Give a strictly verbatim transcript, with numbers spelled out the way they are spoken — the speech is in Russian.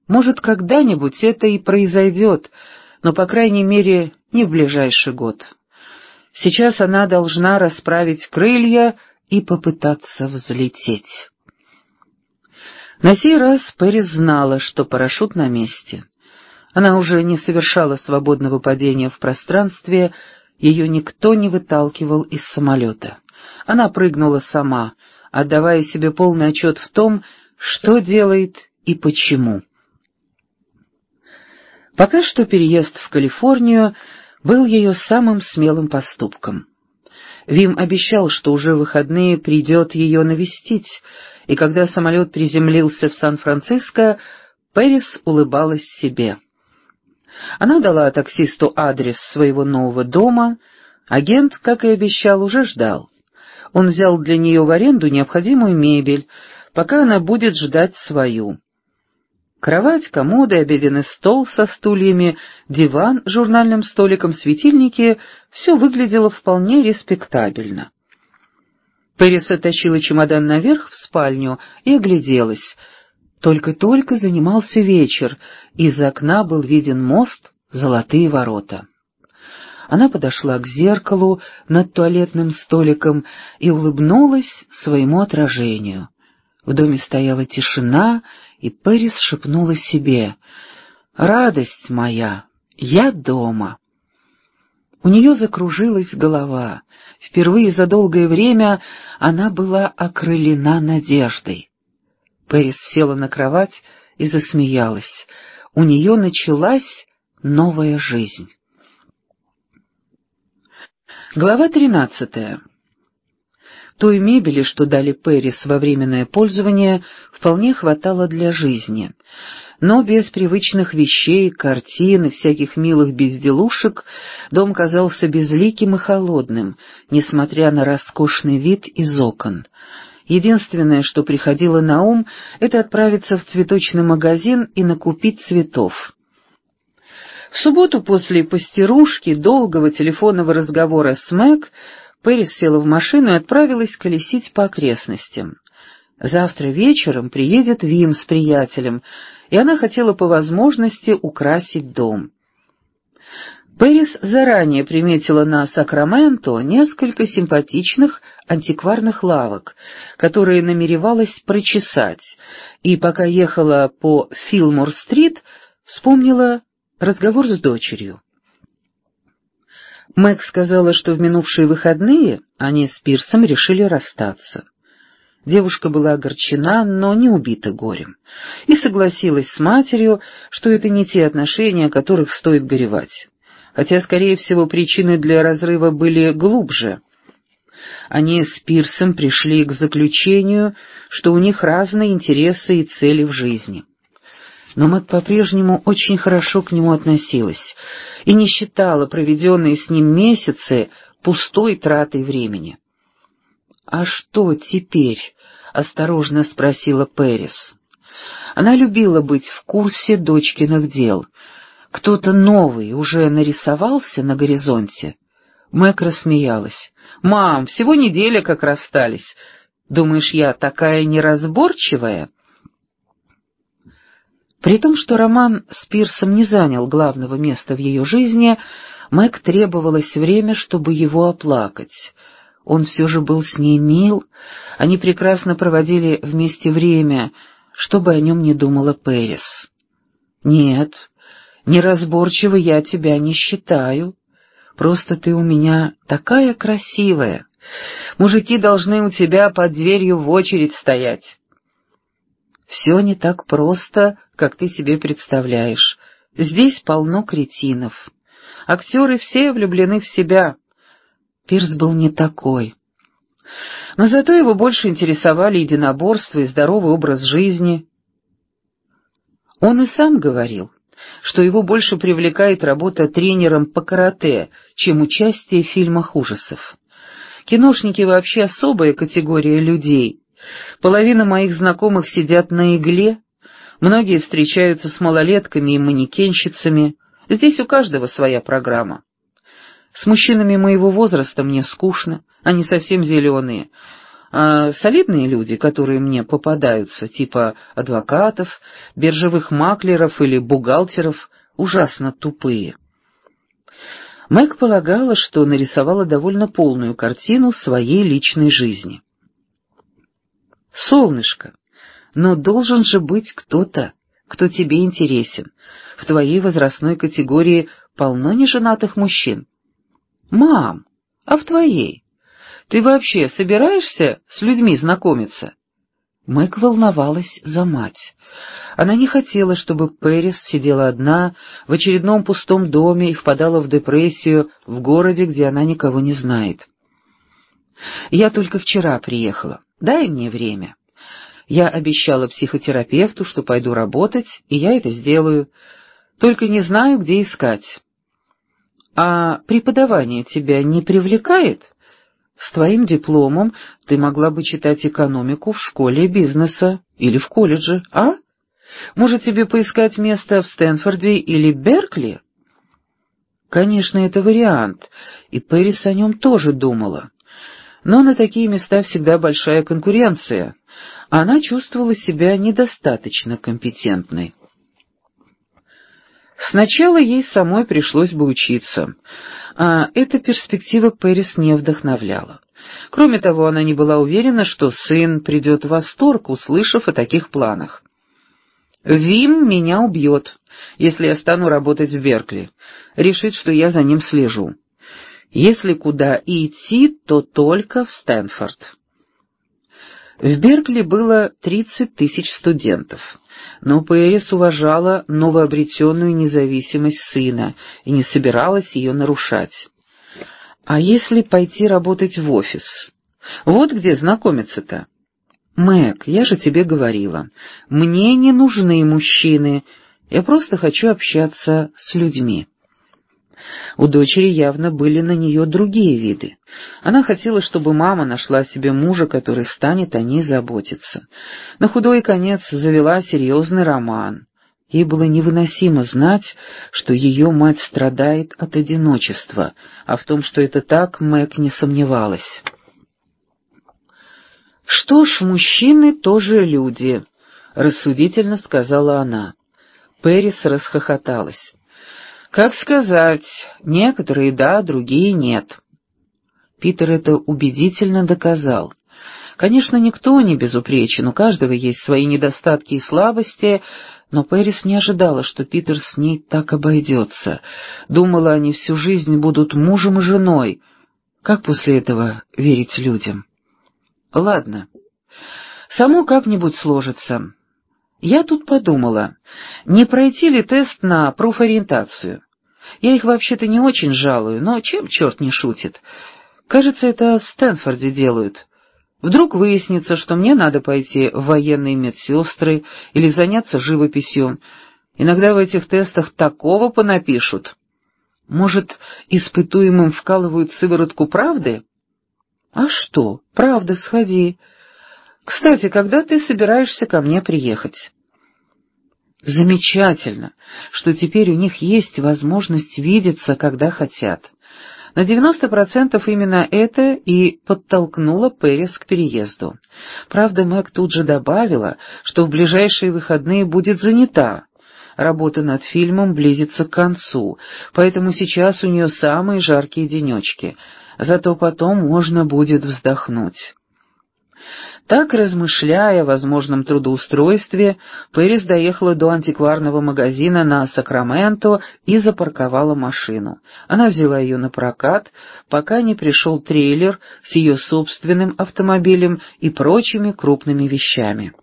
Может, когда-нибудь это и произойдет, но, по крайней мере, не в ближайший год. Сейчас она должна расправить крылья и попытаться взлететь. На сей раз Пэрис знала, что парашют на месте. Она уже не совершала свободного падения в пространстве, ее никто не выталкивал из самолета. Она прыгнула сама, отдавая себе полный отчет в том, что делает и почему. Пока что переезд в Калифорнию был ее самым смелым поступком. Вим обещал, что уже в выходные придет ее навестить, и когда самолет приземлился в Сан-Франциско, Пэрис улыбалась себе. Она дала таксисту адрес своего нового дома. Агент, как и обещал, уже ждал. Он взял для нее в аренду необходимую мебель, пока она будет ждать свою. Кровать, комоды, обеденный стол со стульями, диван с журнальным столиком, светильники — все выглядело вполне респектабельно. Пэрис оттащила чемодан наверх в спальню и огляделась. Только-только занимался вечер, из окна был виден мост, золотые ворота. Она подошла к зеркалу над туалетным столиком и улыбнулась своему отражению. В доме стояла тишина, и Пэрис шепнула себе: «Радость моя, я дома». У нее закружилась голова. Впервые за долгое время она была окрылена надеждой. Пэрис села на кровать и засмеялась. У нее началась новая жизнь. Глава тринадцатая. Той мебели, что дали Пэрис во временное пользование, вполне хватало для жизни. Но без привычных вещей, картин и всяких милых безделушек дом казался безликим и холодным, несмотря на роскошный вид из окон. Единственное, что приходило на ум, это отправиться в цветочный магазин и накупить цветов. В субботу после пастерушки, долгого телефонного разговора с Мэг, Пэрис села в машину и отправилась колесить по окрестностям. Завтра вечером приедет Вим с приятелем, и она хотела по возможности украсить дом. Пэрис заранее приметила на Сакраменто несколько симпатичных антикварных лавок, которые намеревалась прочесать, и пока ехала по Филмор-стрит, вспомнила разговор с дочерью. Мэг сказала, что в минувшие выходные они с Пирсом решили расстаться. Девушка была огорчена, но не убита горем, и согласилась с матерью, что это не те отношения, о которых стоит горевать. Хотя, скорее всего, причины для разрыва были глубже. Они с Пирсом пришли к заключению, что у них разные интересы и цели в жизни. Но Мэг по-прежнему очень хорошо к нему относилась и не считала проведенные с ним месяцы пустой тратой времени. «А что теперь?» — осторожно спросила Пэрис. Она любила быть в курсе дочкиных дел. Кто-то новый уже нарисовался на горизонте. Мэг рассмеялась. «Мам, всего неделя как расстались. Думаешь, я такая неразборчивая?» При том, что роман с Пирсом не занял главного места в ее жизни, Мэг требовалось время, чтобы его оплакать. Он все же был с ней мил, они прекрасно проводили вместе время, что бы о нем ни думала Пэрис. «Нет, неразборчиво я тебя не считаю. Просто ты у меня такая красивая. Мужики должны у тебя под дверью в очередь стоять». «Все не так просто, как ты себе представляешь. Здесь полно кретинов. Актеры все влюблены в себя». Пирс был не такой. Но зато его больше интересовали единоборства и здоровый образ жизни. Он и сам говорил, что его больше привлекает работа тренером по карате, чем участие в фильмах ужасов. Киношники вообще особая категория людей. Половина моих знакомых сидят на игле, многие встречаются с малолетками и манекенщицами. Здесь у каждого своя программа. С мужчинами моего возраста мне скучно, они совсем зеленые, А солидные люди, которые мне попадаются, типа адвокатов, биржевых маклеров или бухгалтеров, ужасно тупые. Мэг полагала, что нарисовала довольно полную картину своей личной жизни. «Солнышко, но должен же быть кто-то, кто тебе интересен. В твоей возрастной категории полно неженатых мужчин». «Мам, а в твоей? Ты вообще собираешься с людьми знакомиться?» Мэг волновалась за мать. Она не хотела, чтобы Пэрис сидела одна в очередном пустом доме и впадала в депрессию в городе, где она никого не знает. «Я только вчера приехала. Дай мне время. Я обещала психотерапевту, что пойду работать, и я это сделаю. Только не знаю, где искать». «А преподавание тебя не привлекает? С твоим дипломом ты могла бы читать экономику в школе бизнеса или в колледже, а? Может, тебе поискать место в Стэнфорде или Беркли?» Конечно, это вариант, и Пэрис о нем тоже думала. Но на такие места всегда большая конкуренция. Она чувствовала себя недостаточно компетентной. Сначала ей самой пришлось бы учиться, а эта перспектива Пэрис не вдохновляла. Кроме того, она не была уверена, что сын придет в восторг, услышав о таких планах. «Вим меня убьет, если я стану работать в Беркли, решит, что я за ним слежу. Если куда и идти, то только в Стэнфорд». В Беркли было тридцать тысяч студентов, но Пэрис уважала новообретенную независимость сына и не собиралась ее нарушать. А если пойти работать в офис? Вот где знакомиться-то. «Мэг, я же тебе говорила, мне не нужны мужчины, я просто хочу общаться с людьми». У дочери явно были на нее другие виды. Она хотела, чтобы мама нашла себе мужа, который станет о ней заботиться. На худой конец завела серьезный роман. Ей было невыносимо знать, что ее мать страдает от одиночества, а в том, что это так, Мэг не сомневалась. «Что ж, мужчины тоже люди», — рассудительно сказала она. Пэрис расхохоталась. «Как сказать, некоторые да, другие нет». Питер это убедительно доказал. Конечно, никто не безупречен, у каждого есть свои недостатки и слабости, но Пэрис не ожидала, что Питер с ней так обойдется. Думала, они всю жизнь будут мужем и женой. Как после этого верить людям? Ладно, само как-нибудь сложится. Я тут подумала, не пройти ли тест на профориентацию. Я их вообще-то не очень жалую, но чем черт не шутит? Кажется, это в Стэнфорде делают. Вдруг выяснится, что мне надо пойти в военные медсестры или заняться живописью. Иногда в этих тестах такого понапишут. Может, испытуемым вкалывают сыворотку правды? А что, правда, сходи. Кстати, когда ты собираешься ко мне приехать? Замечательно, что теперь у них есть возможность видеться, когда хотят. На девяносто процентов именно это и подтолкнуло Пэрис к переезду. Правда, Мэг тут же добавила, что в ближайшие выходные будет занята. Работа над фильмом близится к концу, поэтому сейчас у нее самые жаркие денечки. Зато потом можно будет вздохнуть. Так, размышляя о возможном трудоустройстве, Пэрис доехала до антикварного магазина на Сакраменто и запарковала машину. Она взяла ее на прокат, пока не пришел трейлер с ее собственным автомобилем и прочими крупными вещами.